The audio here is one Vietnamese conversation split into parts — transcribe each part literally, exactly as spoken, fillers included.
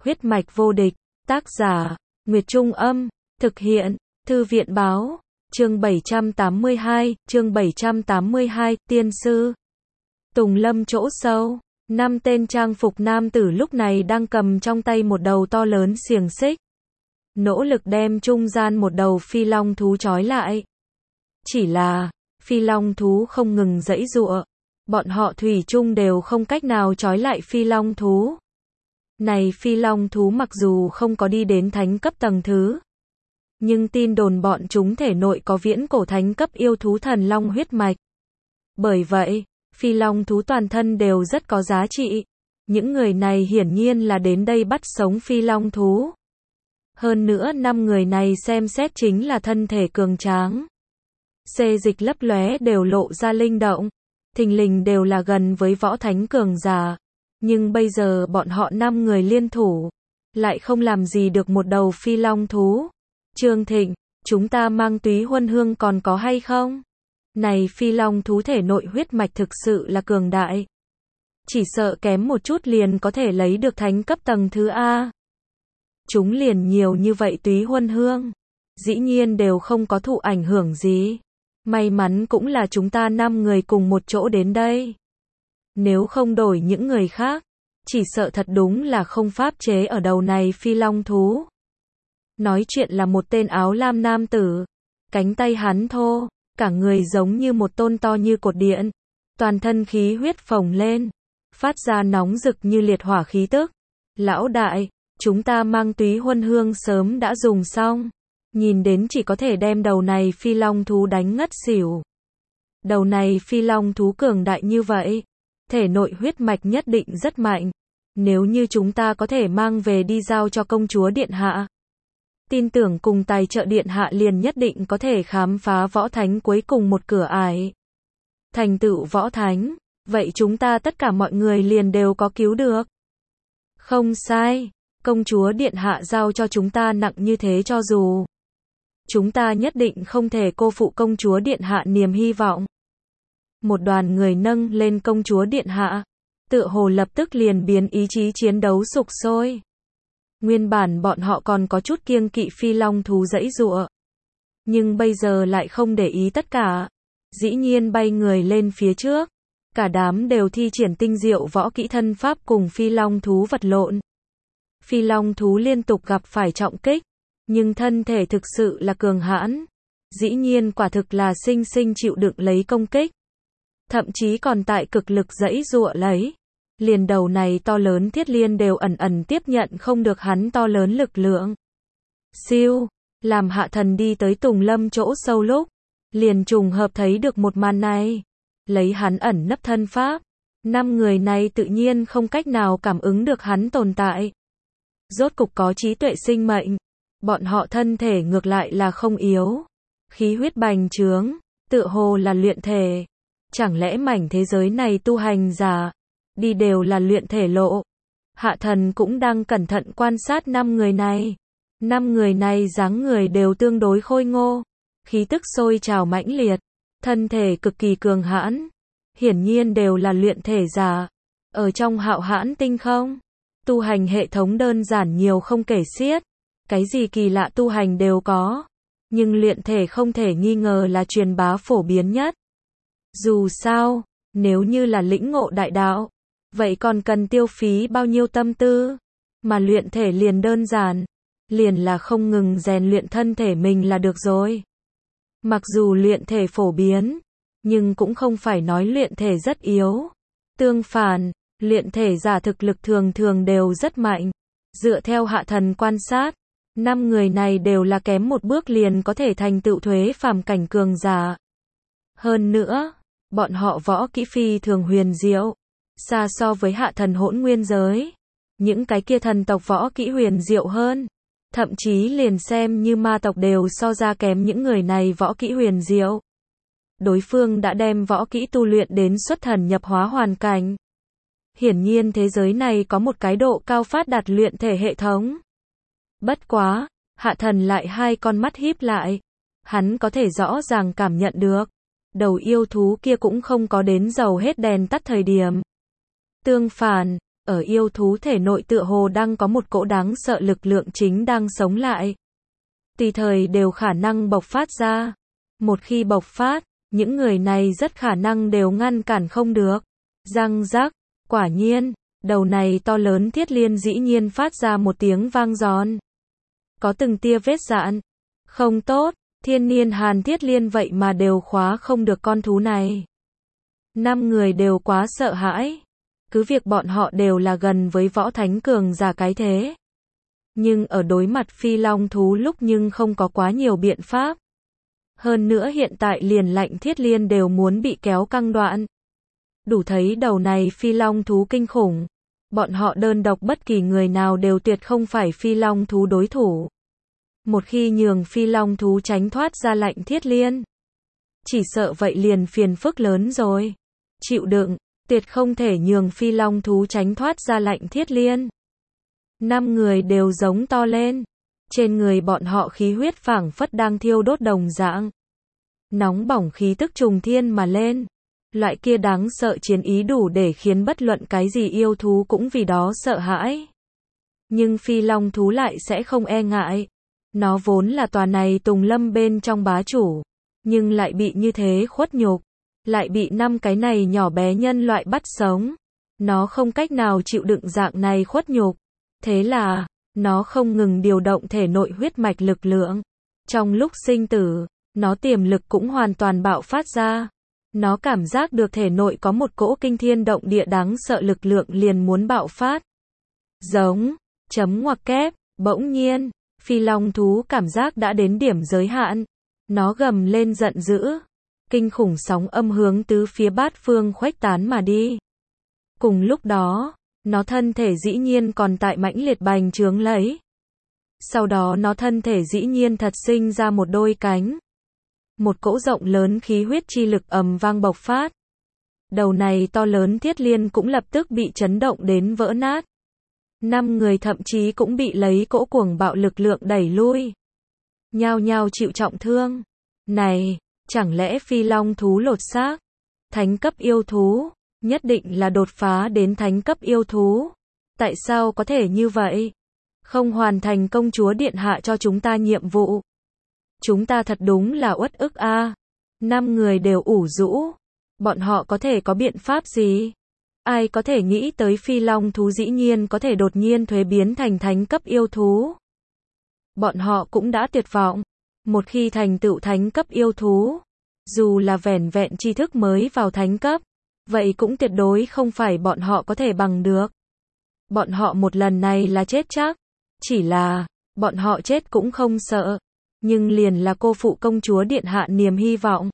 Huyết mạch vô địch, tác giả, Nguyệt Trung Âm, thực hiện, Thư viện Báo, chương bảy trăm tám mươi hai, chương bảy trăm tám mươi hai, tiên sư. Tùng lâm chỗ sâu, năm tên trang phục nam tử lúc này đang cầm trong tay một đầu to lớn xiềng xích. Nỗ lực đem trung gian một đầu phi long thú trói lại. Chỉ là, phi long thú không ngừng giãy giụa. Bọn họ thủy chung đều không cách nào trói lại phi long thú. Này phi long thú mặc dù không có đi đến thánh cấp tầng thứ, nhưng tin đồn bọn chúng thể nội có viễn cổ thánh cấp yêu thú thần long huyết mạch. Bởi vậy, phi long thú toàn thân đều rất có giá trị. Những người này hiển nhiên là đến đây bắt sống phi long thú. Hơn nữa năm người này xem xét chính là thân thể cường tráng. Xê dịch lấp lóe đều lộ ra linh động. Thình lình đều là gần với võ thánh cường giả. Nhưng bây giờ bọn họ năm người liên thủ, lại không làm gì được một đầu phi long thú. Trương Thịnh, chúng ta mang túy huân hương còn có hay không? Này phi long thú thể nội huyết mạch thực sự là cường đại. Chỉ sợ kém một chút liền có thể lấy được thánh cấp tầng thứ A. Chúng liền nhiều như vậy túy huân hương. Dĩ nhiên đều không có thụ ảnh hưởng gì. May mắn cũng là chúng ta năm người cùng một chỗ đến đây. Nếu không đổi những người khác, chỉ sợ thật đúng là không pháp chế ở đầu này phi long thú. Nói chuyện là một tên áo lam nam tử. Cánh tay hắn thô, cả người giống như một tôn to như cột điện. Toàn thân khí huyết phồng lên, phát ra nóng rực như liệt hỏa khí tức. Lão đại, chúng ta mang túy huân hương sớm đã dùng xong. Nhìn đến chỉ có thể đem đầu này phi long thú đánh ngất xỉu. Đầu này phi long thú cường đại như vậy, thể nội huyết mạch nhất định rất mạnh. Nếu như chúng ta có thể mang về đi giao cho công chúa điện hạ, tin tưởng cùng tài trợ điện hạ liền nhất định có thể khám phá võ thánh cuối cùng một cửa ải. Thành tựu võ thánh, vậy chúng ta tất cả mọi người liền đều có cứu được. Không sai, công chúa điện hạ giao cho chúng ta nặng như thế cho dù. Chúng ta nhất định không thể cô phụ công chúa điện hạ niềm hy vọng. Một đoàn người nâng lên công chúa điện hạ, tựa hồ lập tức liền biến ý chí chiến đấu sục sôi. Nguyên bản bọn họ còn có chút kiêng kỵ phi long thú giãy giụa, nhưng bây giờ lại không để ý tất cả, dĩ nhiên bay người lên phía trước, cả đám đều thi triển tinh diệu võ kỹ thân pháp cùng phi long thú vật lộn. Phi long thú liên tục gặp phải trọng kích, nhưng thân thể thực sự là cường hãn, dĩ nhiên quả thực là sinh sinh chịu đựng lấy công kích. Thậm chí còn tại cực lực giãy giụa lấy. Liền đầu này to lớn thiết liên đều ẩn ẩn tiếp nhận không được hắn to lớn lực lượng. Siêu, làm Hạ Thần đi tới Tùng Lâm chỗ sâu lúc, liền trùng hợp thấy được một màn này. Lấy hắn ẩn nấp thân pháp, năm người này tự nhiên không cách nào cảm ứng được hắn tồn tại. Rốt cục có trí tuệ sinh mệnh, bọn họ thân thể ngược lại là không yếu. Khí huyết bành trướng, tựa hồ là luyện thể. Chẳng lẽ mảnh thế giới này tu hành giả đi đều là luyện thể lộ? Hạ Thần cũng đang cẩn thận quan sát năm người này. Năm người này dáng người đều tương đối khôi ngô, khí tức sôi trào mãnh liệt, thân thể cực kỳ cường hãn, hiển nhiên đều là luyện thể giả. Ở trong Hạo Hãn Tinh không, tu hành hệ thống đơn giản nhiều không kể xiết, cái gì kỳ lạ tu hành đều có, nhưng luyện thể không thể nghi ngờ là truyền bá phổ biến nhất. Dù sao, nếu như là lĩnh ngộ đại đạo, vậy còn cần tiêu phí bao nhiêu tâm tư, mà luyện thể liền đơn giản, liền là không ngừng rèn luyện thân thể mình là được rồi. Mặc dù luyện thể phổ biến, nhưng cũng không phải nói luyện thể rất yếu. Tương phản, luyện thể giả thực lực thường thường đều rất mạnh. Dựa theo Hạ Thần quan sát, năm người này đều là kém một bước liền có thể thành tựu thuế phàm cảnh cường giả. Hơn nữa, bọn họ võ kỹ phi thường huyền diệu, xa so với Hạ Thần hỗn nguyên giới. Những cái kia thần tộc võ kỹ huyền diệu hơn, thậm chí liền xem như ma tộc đều so ra kém những người này võ kỹ huyền diệu. Đối phương đã đem võ kỹ tu luyện đến xuất thần nhập hóa hoàn cảnh. Hiển nhiên thế giới này có một cái độ cao phát đạt luyện thể hệ thống. Bất quá, Hạ Thần lại hai con mắt híp lại. Hắn có thể rõ ràng cảm nhận được, đầu yêu thú kia cũng không có đến dầu hết đèn tắt thời điểm. Tương phản, ở yêu thú thể nội tựa hồ đang có một cỗ đáng sợ lực lượng chính đang sống lại. Tùy thời đều khả năng bộc phát ra. Một khi bộc phát, những người này rất khả năng đều ngăn cản không được. Răng rắc, quả nhiên, đầu này to lớn thiết liên dĩ nhiên phát ra một tiếng vang giòn. Có từng tia vết dạn. Không tốt, thiên niên hàn thiết liên vậy mà đều khóa không được con thú này. Năm người đều quá sợ hãi. Cứ việc bọn họ đều là gần với võ thánh cường giả cái thế. Nhưng ở đối mặt phi long thú lúc nhưng không có quá nhiều biện pháp. Hơn nữa hiện tại liền lạnh thiết liên đều muốn bị kéo căng đoạn. Đủ thấy đầu này phi long thú kinh khủng. Bọn họ đơn độc bất kỳ người nào đều tuyệt không phải phi long thú đối thủ. Một khi nhường phi long thú tránh thoát ra lạnh thiết liên. Chỉ sợ vậy liền phiền phức lớn rồi. Chịu đựng, tuyệt không thể nhường phi long thú tránh thoát ra lạnh thiết liên. Năm người đều giống to lên. Trên người bọn họ khí huyết phảng phất đang thiêu đốt đồng dạng. Nóng bỏng khí tức trùng thiên mà lên. Loại kia đáng sợ chiến ý đủ để khiến bất luận cái gì yêu thú cũng vì đó sợ hãi. Nhưng phi long thú lại sẽ không e ngại. Nó vốn là tòa này tùng lâm bên trong bá chủ. Nhưng lại bị như thế khuất nhục. Lại bị năm cái này nhỏ bé nhân loại bắt sống. Nó không cách nào chịu đựng dạng này khuất nhục. Thế là, nó không ngừng điều động thể nội huyết mạch lực lượng. Trong lúc sinh tử, nó tiềm lực cũng hoàn toàn bạo phát ra. Nó cảm giác được thể nội có một cỗ kinh thiên động địa đáng sợ lực lượng liền muốn bạo phát. Giống, chấm ngoặc kép, bỗng nhiên, phi long thú cảm giác đã đến điểm giới hạn. Nó gầm lên giận dữ. Kinh khủng sóng âm hướng tứ phía bát phương khuếch tán mà đi. Cùng lúc đó, nó thân thể dĩ nhiên còn tại mãnh liệt bành trướng lấy. Sau đó nó thân thể dĩ nhiên thật sinh ra một đôi cánh. Một cỗ rộng lớn khí huyết chi lực ầm vang bộc phát. Đầu này to lớn thiết liên cũng lập tức bị chấn động đến vỡ nát. Năm người thậm chí cũng bị lấy cỗ cuồng bạo lực lượng đẩy lui. Nhao nhao chịu trọng thương. Này, chẳng lẽ phi long thú lột xác? Thánh cấp yêu thú, nhất định là đột phá đến thánh cấp yêu thú. Tại sao có thể như vậy? Không hoàn thành công chúa điện hạ cho chúng ta nhiệm vụ. Chúng ta thật đúng là uất ức a. À. Năm người đều ủ rũ. Bọn họ có thể có biện pháp gì? Ai có thể nghĩ tới phi long thú dĩ nhiên có thể đột nhiên thuế biến thành thánh cấp yêu thú? Bọn họ cũng đã tuyệt vọng. Một khi thành tựu thánh cấp yêu thú, dù là vẻn vẹn tri thức mới vào thánh cấp, vậy cũng tuyệt đối không phải bọn họ có thể bằng được. Bọn họ một lần này là chết chắc. Chỉ là, bọn họ chết cũng không sợ. Nhưng liền là cô phụ công chúa điện hạ niềm hy vọng.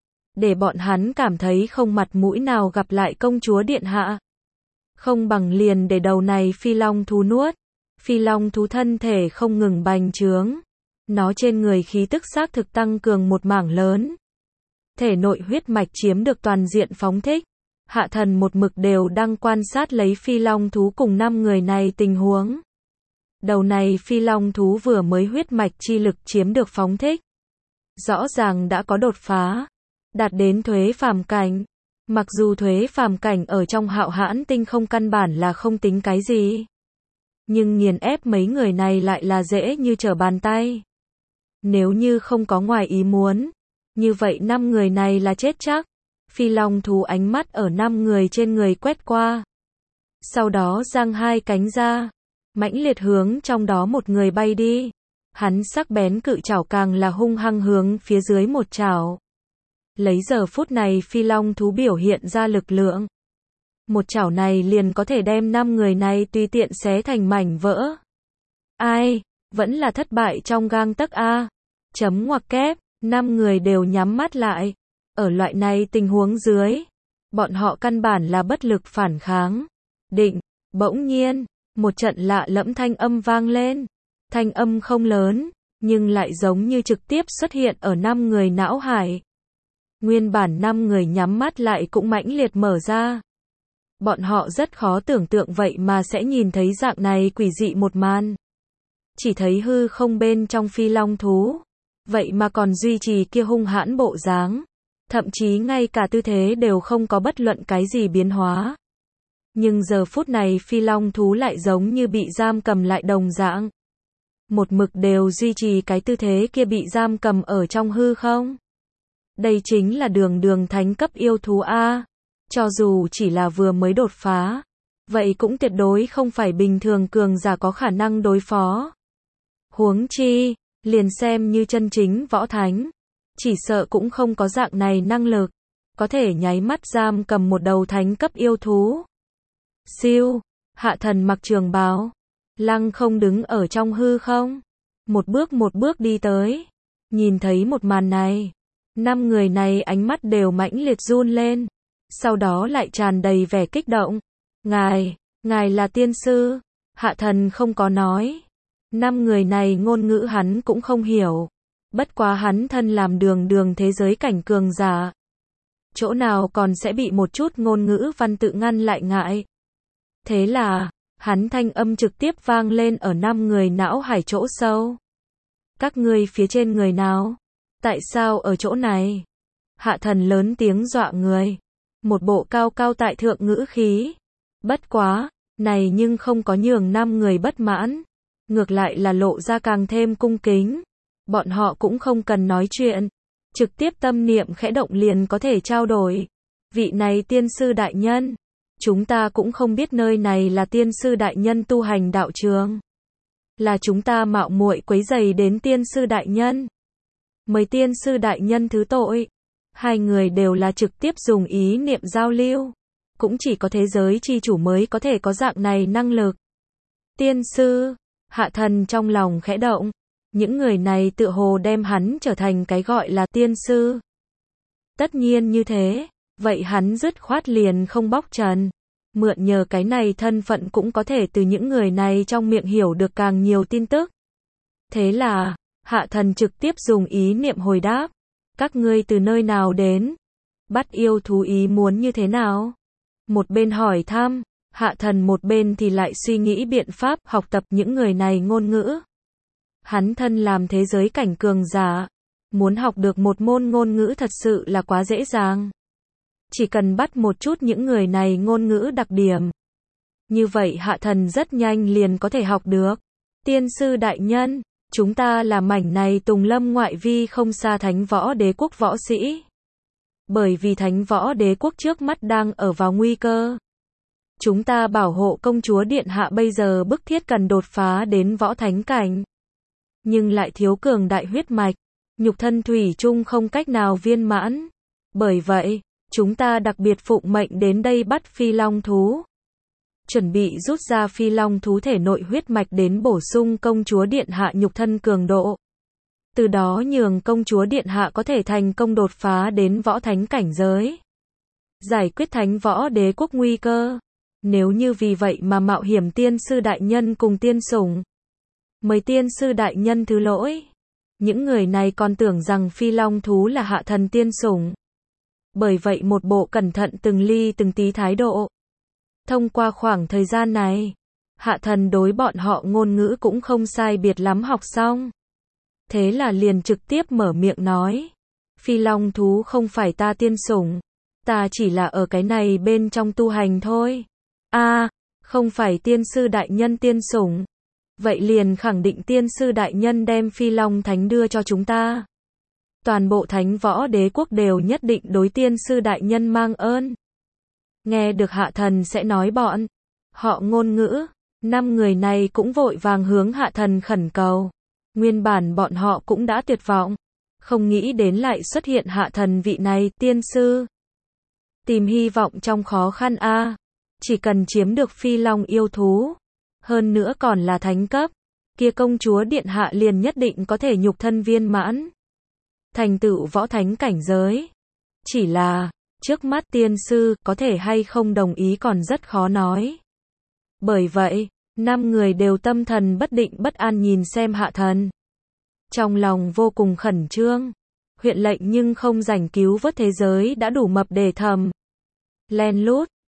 Để bọn hắn cảm thấy không mặt mũi nào gặp lại công chúa điện hạ. Không bằng liền để đầu này phi long thú nuốt. Phi long thú thân thể không ngừng bành trướng. Nó trên người khí tức xác thực tăng cường một mảng lớn. Thể nội huyết mạch chiếm được toàn diện phóng thích. Hạ thần một mực đều đang quan sát lấy phi long thú cùng năm người này tình huống. Đầu này phi long thú vừa mới huyết mạch chi lực chiếm được phóng thích. Rõ ràng đã có đột phá. Đạt đến thuế phàm cảnh. Mặc dù thuế phàm cảnh ở trong hạo hãn tinh không căn bản là không tính cái gì. Nhưng nghiền ép mấy người này lại là dễ như trở bàn tay. Nếu như không có ngoài ý muốn. Như vậy năm người này là chết chắc. Phi long thú ánh mắt ở năm người trên người quét qua. Sau đó giang hai cánh ra. Mãnh liệt hướng trong đó một người bay đi. Hắn sắc bén cự chảo càng là hung hăng hướng phía dưới một chảo. Lấy giờ phút này phi long thú biểu hiện ra lực lượng. Một chảo này liền có thể đem năm người này tùy tiện xé thành mảnh vỡ. Ai, vẫn là thất bại trong gang tấc a. Chấm ngoặc kép, năm người đều nhắm mắt lại. Ở loại này tình huống dưới, bọn họ căn bản là bất lực phản kháng. Định, bỗng nhiên, một trận lạ lẫm thanh âm vang lên. Thanh âm không lớn, nhưng lại giống như trực tiếp xuất hiện ở năm người não hải. Nguyên bản năm người nhắm mắt lại cũng mãnh liệt mở ra. Bọn họ rất khó tưởng tượng vậy mà sẽ nhìn thấy dạng này quỷ dị một màn. Chỉ thấy hư không bên trong phi long thú. Vậy mà còn duy trì kia hung hãn bộ dáng. Thậm chí ngay cả tư thế đều không có bất luận cái gì biến hóa. Nhưng giờ phút này phi long thú lại giống như bị giam cầm lại đồng dạng. Một mực đều duy trì cái tư thế kia bị giam cầm ở trong hư không. Đây chính là đường đường thánh cấp yêu thú A. Cho dù chỉ là vừa mới đột phá, vậy cũng tuyệt đối không phải bình thường cường giả có khả năng đối phó. Huống chi, liền xem như chân chính võ thánh, chỉ sợ cũng không có dạng này năng lực, có thể nháy mắt giam cầm một đầu thánh cấp yêu thú. Siêu, Hạ Thần mặc trường bào, lăng không đứng ở trong hư không, một bước một bước đi tới, nhìn thấy một màn này, năm người này ánh mắt đều mãnh liệt run lên, sau đó lại tràn đầy vẻ kích động. Ngài, ngài là tiên sư, Hạ Thần không có nói. Năm người này ngôn ngữ hắn cũng không hiểu, bất quá hắn thân làm đường đường thế giới cảnh cường giả, chỗ nào còn sẽ bị một chút ngôn ngữ văn tự ngăn lại ngại. Thế là, hắn thanh âm trực tiếp vang lên ở năm người não hải chỗ sâu. Các ngươi phía trên người nào? Tại sao ở chỗ này? Hạ Thần lớn tiếng dọa người, một bộ cao cao tại thượng ngữ khí. Bất quá, này nhưng không có nhường năm người bất mãn, ngược lại là lộ ra càng thêm cung kính. Bọn họ cũng không cần nói chuyện, trực tiếp tâm niệm khẽ động liền có thể trao đổi. Vị này tiên sư đại nhân, chúng ta cũng không biết nơi này là tiên sư đại nhân tu hành đạo trường. Là chúng ta mạo muội quấy rầy đến tiên sư đại nhân. Mời tiên sư đại nhân thứ tội. Hai người đều là trực tiếp dùng ý niệm giao lưu. Cũng chỉ có thế giới chi chủ mới có thể có dạng này năng lực. Tiên sư, Hạ Thần trong lòng khẽ động. Những người này tự hồ đem hắn trở thành cái gọi là tiên sư. Tất nhiên như thế, vậy hắn dứt khoát liền không bóc trần. Mượn nhờ cái này thân phận cũng có thể từ những người này trong miệng hiểu được càng nhiều tin tức. Thế là, Hạ Thần trực tiếp dùng ý niệm hồi đáp. Các ngươi từ nơi nào đến? Bắt yêu thú ý muốn như thế nào? Một bên hỏi thăm, Hạ Thần một bên thì lại suy nghĩ biện pháp học tập những người này ngôn ngữ. Hắn thân làm thế giới cảnh cường giả, muốn học được một môn ngôn ngữ thật sự là quá dễ dàng. Chỉ cần bắt một chút những người này ngôn ngữ đặc điểm. Như vậy Hạ Thần rất nhanh liền có thể học được. Tiên sư đại nhân, chúng ta là mảnh này Tùng Lâm ngoại vi không xa Thánh Võ Đế quốc võ sĩ. Bởi vì Thánh Võ Đế quốc trước mắt đang ở vào nguy cơ. Chúng ta bảo hộ công chúa điện hạ bây giờ bức thiết cần đột phá đến võ thánh cảnh. Nhưng lại thiếu cường đại huyết mạch, nhục thân thủy chung không cách nào viên mãn. Bởi vậy, chúng ta đặc biệt phụng mệnh đến đây bắt phi long thú. Chuẩn bị rút ra phi long thú thể nội huyết mạch đến bổ sung công chúa điện hạ nhục thân cường độ. Từ đó nhường công chúa điện hạ có thể thành công đột phá đến võ thánh cảnh giới. Giải quyết Thánh Võ Đế quốc nguy cơ. Nếu như vì vậy mà mạo hiểm tiên sư đại nhân cùng tiên sủng. Mời tiên sư đại nhân thứ lỗi. Những người này còn tưởng rằng phi long thú là Hạ Thần tiên sủng. Bởi vậy một bộ cẩn thận từng ly từng tí thái độ. Thông qua khoảng thời gian này, Hạ Thần đối bọn họ ngôn ngữ cũng không sai biệt lắm học xong. Thế là liền trực tiếp mở miệng nói. Phi long thú không phải ta tiên sủng. Ta chỉ là ở cái này bên trong tu hành thôi. A, à, không phải tiên sư đại nhân tiên sủng. Vậy liền khẳng định tiên sư đại nhân đem phi long thánh đưa cho chúng ta. Toàn bộ Thánh Võ Đế quốc đều nhất định đối tiên sư đại nhân mang ơn. Nghe được Hạ Thần sẽ nói bọn họ ngôn ngữ, năm người này cũng vội vàng hướng Hạ Thần khẩn cầu. Nguyên bản bọn họ cũng đã tuyệt vọng, không nghĩ đến lại xuất hiện Hạ Thần vị này tiên sư. Tìm hy vọng trong khó khăn a, chỉ cần chiếm được phi long yêu thú, hơn nữa còn là thánh cấp, kia công chúa điện hạ liền nhất định có thể nhục thân viên mãn, thành tựu võ thánh cảnh giới. Chỉ là, trước mắt tiên sư có thể hay không đồng ý còn rất khó nói. Bởi vậy, năm người đều tâm thần bất định bất an nhìn xem Hạ Thần. Trong lòng vô cùng khẩn trương, huyện lệnh nhưng không rảnh cứu vớt thế giới đã đủ mập để thầm. Len lút,